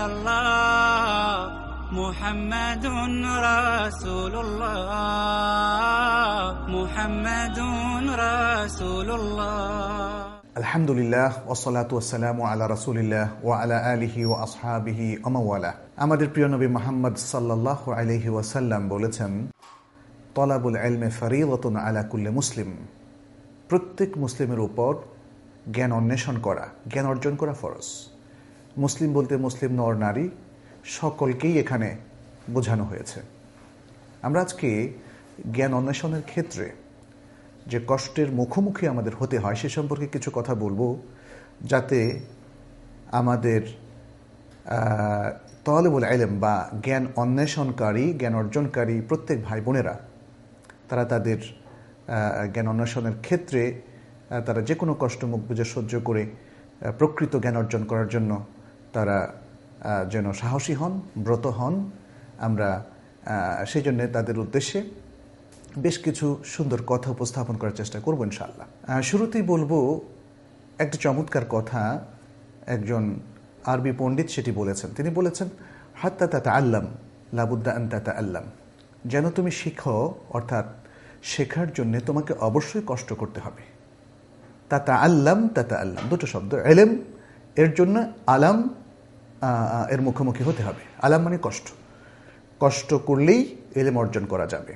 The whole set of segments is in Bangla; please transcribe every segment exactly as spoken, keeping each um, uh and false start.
ইল্লাল্লাহ মুহাম্মাদুন রাসূলুল্লাহ মুহাম্মাদুন রাসূলুল্লাহ। আলহামদুলিল্লাহ ওয়াসসালাতু ওয়াসসালামু আলা রাসূলিল্লাহ ওয়া আলা আলিহি ওয়া আসহাবিহি ওয়া মাওয়ালা। আমাদের প্রিয় নবী মুহাম্মদ সাল্লাল্লাহু আলাইহি ওয়াসাল্লাম বলেছেন, তলাবুল ইলমি ফরিয়দাতুন আলা কুল্লি মুসলিম। প্রত্যেক মুসলিমের উপর জ্ঞান অন্বেষণ করা, জ্ঞান অর্জন করা ফরজ। মুসলিম বলতে মুসলিম নর নারী সকলকেই এখানে বোঝানো হয়েছে। আমরা আজকে জ্ঞান অন্বেষণের ক্ষেত্রে যে কষ্টের মুখোমুখি আমাদের হতে হয় সে সম্পর্কে কিছু কথা বলবো, যাতে আমাদের তালিবুল ইলম বা জ্ঞান অন্বেষণকারী, জ্ঞান অর্জনকারী প্রত্যেক ভাই বোনেরা তারা তাদের জ্ঞান অন্বেষণের ক্ষেত্রে তারা যে কোনো কষ্ট মুখ বুঝে সহ্য করে প্রকৃত জ্ঞান অর্জন করার জন্য তারা যেন সাহসী হন, ব্রত হন। আমরা সেই জন্যে তাদের উদ্দেশ্যে বেশ কিছু সুন্দর কথা উপস্থাপন করার চেষ্টা করব ইনশাআল্লাহ। শুরুতেই বলবো একটা চমৎকার কথা, একজন আরবি পণ্ডিত সেটি বলেছেন। তিনি বলেছেন, হাত্তা তাতাআল্লাম লাবুদ্দা আন তাতাআল্লাম। যেন তুমি শিখো, অর্থাৎ শেখার জন্য তোমাকে অবশ্যই কষ্ট করতে হবে। তাতাআল্লাম তাতাআল্লাম দুটো শব্দ, ইলম এর জন্য আলাম এর মুখোমুখি হতে হবে। আলাম মানে কষ্ট, কষ্ট করলেই ইলম অর্জন করা যাবে।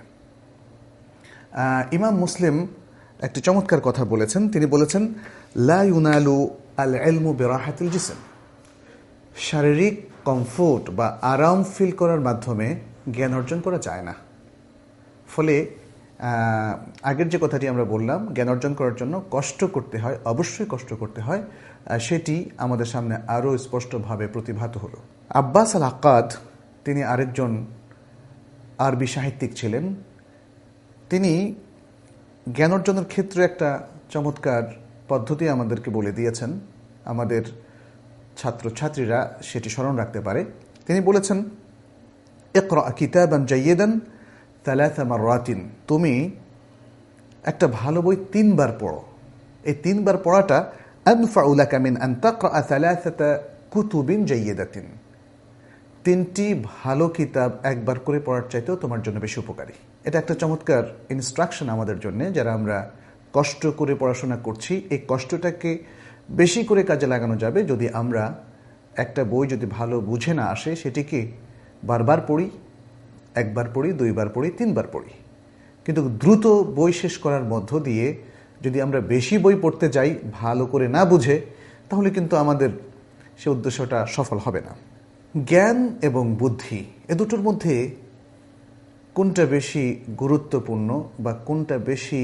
ইমাম মুসলিম একটি চমৎকার কথা বলেছেন। তিনি বলেছেন, লা ইউনালু আল ইলমু বিরাহাতিল জিসম। শারীরিক কমফোর্ট বা আরাম ফিল করার মাধ্যমে জ্ঞান অর্জন করা যায় না। ফলে আগের যে কথাটি আমরা বললাম, জ্ঞান অর্জন করার জন্য কষ্ট করতে হয়, অবশ্যই কষ্ট করতে হয়, সেটি আমাদের সামনে আরও স্পষ্টভাবে প্রতিভাত হলো। আব্বাস আল আক্কাদ তিনি আরেকজন আরবি সাহিত্যিক ছিলেন। তিনি জ্ঞান অর্জনের ক্ষেত্রে একটা চমৎকার পদ্ধতি আমাদেরকে বলে দিয়েছেন, আমাদের ছাত্রছাত্রীরা সেটি স্মরণ রাখতে পারে। তিনি বলেছেন, ইকরা কিতাবান জাইয়িদান তালাতা মাররাতিন। তুমি একটা ভালো বই তিনবার পড়ো। এই তিনবার পড়াটা আনফাউ লাকা মিন আন তাকরা সালাসাতা কুতুবিন জাইয়িদাতিন। তিনটি ভালো কিতাব একবার করে পড়ার চাইতেও তোমার জন্য বেশি উপকারী। এটা একটা চমৎকার ইনস্ট্রাকশন আমাদের জন্য, যারা আমরা কষ্ট করে পড়াশোনা করছি। এই কষ্টটাকে বেশি করে কাজে লাগানো যাবে যদি আমরা একটা বই যদি ভালো বুঝে না আসে সেটিকে বারবার পড়ি, একবার পড়ি, দুইবার পড়ি, তিনবার পড়ি। কিন্তু দ্রুত বই শেষ করার মধ্য দিয়ে যদি আমরা বেশি বই পড়তে যাই ভালো করে না বুঝে, তাহলে কিন্তু আমাদের সে উদ্দেশ্যটা সফল হবে না। জ্ঞান এবং বুদ্ধি এ দুটোর মধ্যে কোনটা বেশি গুরুত্বপূর্ণ বা কোনটা বেশি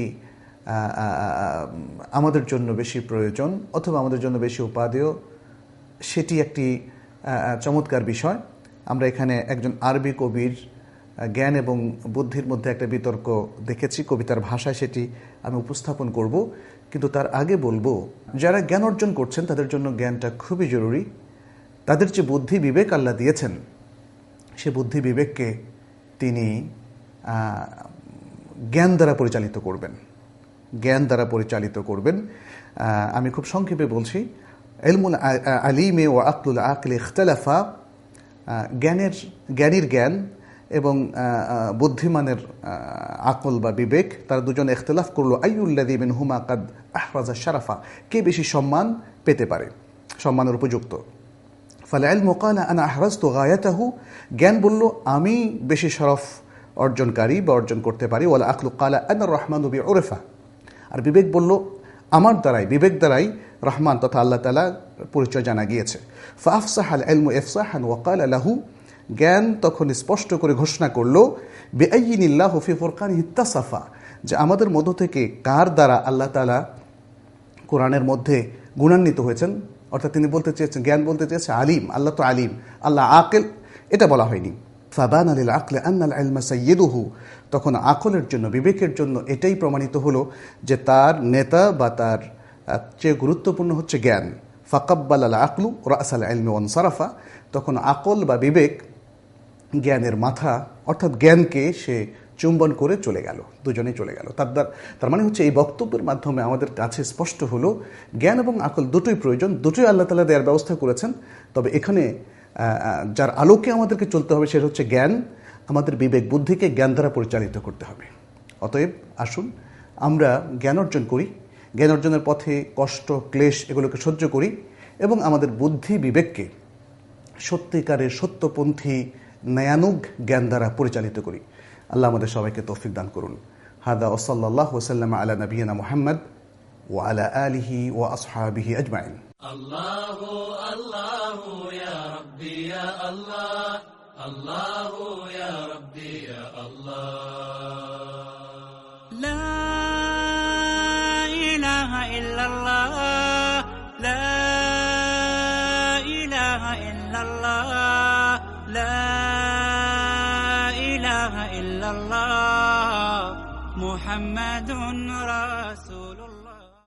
আমাদের জন্য বেশি প্রয়োজন অথবা আমাদের জন্য বেশি উপাদেয়, সেটি একটি চমৎকার বিষয়। আমরা এখানে একজন আরবি কবির জ্ঞান এবং বুদ্ধির মধ্যে একটা বিতর্ক দেখেছি, কবিতার ভাষায় সেটি আমি উপস্থাপন করব। কিন্তু তার আগে বলবো, যারা জ্ঞান অর্জন করছেন তাদের জন্য জ্ঞানটা খুবই জরুরি। তাদের যে বুদ্ধি বিবেক আল্লাহ দিয়েছেন, সে বুদ্ধি বিবেককে তিনি জ্ঞান দ্বারা পরিচালিত করবেন, জ্ঞান দ্বারা পরিচালিত করবেন। আমি খুব সংক্ষেপে বলছি, ইলমুল আলিমে ও আকলুল আকলি ইখতালাফা। জ্ঞানের জ্ঞানীর জ্ঞান এবং বুদ্ধিমানের আকল বা বিবেক, তারা দুজন ইখতিলাফ করলো, আইয়ুল্লাযী মিনহুমা কাদ আহরাজা শারাফা, কে বেশি সম্মান পেতে পারে, সম্মানের উপযুক্ত। ফাল ইলমু ক্বালা আনা আহরাজতু গায়াতাহু, জ্ঞান বলল আমি বেশি শরফ অর্জনকারী বা অর্জন করতে পারি। ওয়াল আকলু ক্বালা আনা রহমানু বিউরফা, আর বিবেক বলল আমার দ্বারাই, বিবেক দ্বারাই রহমান তথা আল্লাহ তাআলা পরিচয় জানা গিয়েছে। ফাআফসাহাল ইলমু ইফসাহান ওয়া ক্বালা লাহু, জ্ঞান তখন স্পষ্ট করে ঘোষণা করলো, বিআইয়িনিল্লাহু ফি ফুরকানিহি ইত্তাসাফা, যে আমাদের মধ্য থেকে কার দ্বারা আল্লাহ তাআলা কোরআনের মধ্যে গুণান্বিত হয়েছেন। অর্থাৎ তিনি বলতে চেয়েছেন, জ্ঞান বলতে চেয়েছে আলিম, আল্লাহ তো আলিম, আল্লাহ আকিল, এটা বলা হয়নি। ফাবানা লিল আকলি আন্নাল ইলমা সাইয়্যিদুহু, তখন আকলের জন্য, বিবেকের জন্য এটাই প্রমাণিত হলো যে তার নেতা বা তার চেয়ে গুরুত্বপূর্ণ হচ্ছে জ্ঞান। ফাকাব্বালাল আকলু রাসাল ইলমি ওয়ানসারাফা, তখন আকল বা বিবেক জ্ঞানের মাথা অর্থাৎ জ্ঞানকে সে চুম্বন করে চলে গেল, দুজনেই চলে গেল। তার তার মানে হচ্ছে এই বক্তব্যের মাধ্যমে আমাদের কাছে স্পষ্ট হলো জ্ঞান এবং আকল দুটোই প্রয়োজন, দুটোই আল্লাহ তাআলা দেওয়ার ব্যবস্থা করেছেন। তবে এখানে যার আলোকে আমাদেরকে চলতে হবে সেটা হচ্ছে জ্ঞান। আমাদের বিবেক বুদ্ধিকে জ্ঞান দ্বারা পরিচালিত করতে হবে। অতএব আসুন আমরা জ্ঞান অর্জন করি, জ্ঞান অর্জনের পথে কষ্ট ক্লেশ এগুলোকে সহ্য করি এবং আমাদের বুদ্ধি বিবেককে সত্যিকারের সত্যপন্থী ন্যায়ানুগ জ্ঞান দ্বারা পরিচালিত করি। আল্লাহ আমাদের সবাইকে তৌফিক দান করুন। হাদা ওয়াসাল্লাল্লাহু ওয়াসাল্লাম আলা নবিয়িনা মুহাম্মদ ওয়া আলা আলিহি ওয়া আসহাবিহি আজমাইন। আল্লাহু আল্লাহু ইয়া রাব্বি ইয়া আল্লাহ, আল্লাহু ইয়া রাব্বি ইয়া আল্লাহ। লা ইলাহা ইল্লাল্লাহ, লা ইলাহা ইল্লাল্লাহ, লা ইলাহা ইল্লাল্লাহ, মুহাম্মাদুর রাসূলুল্লাহ।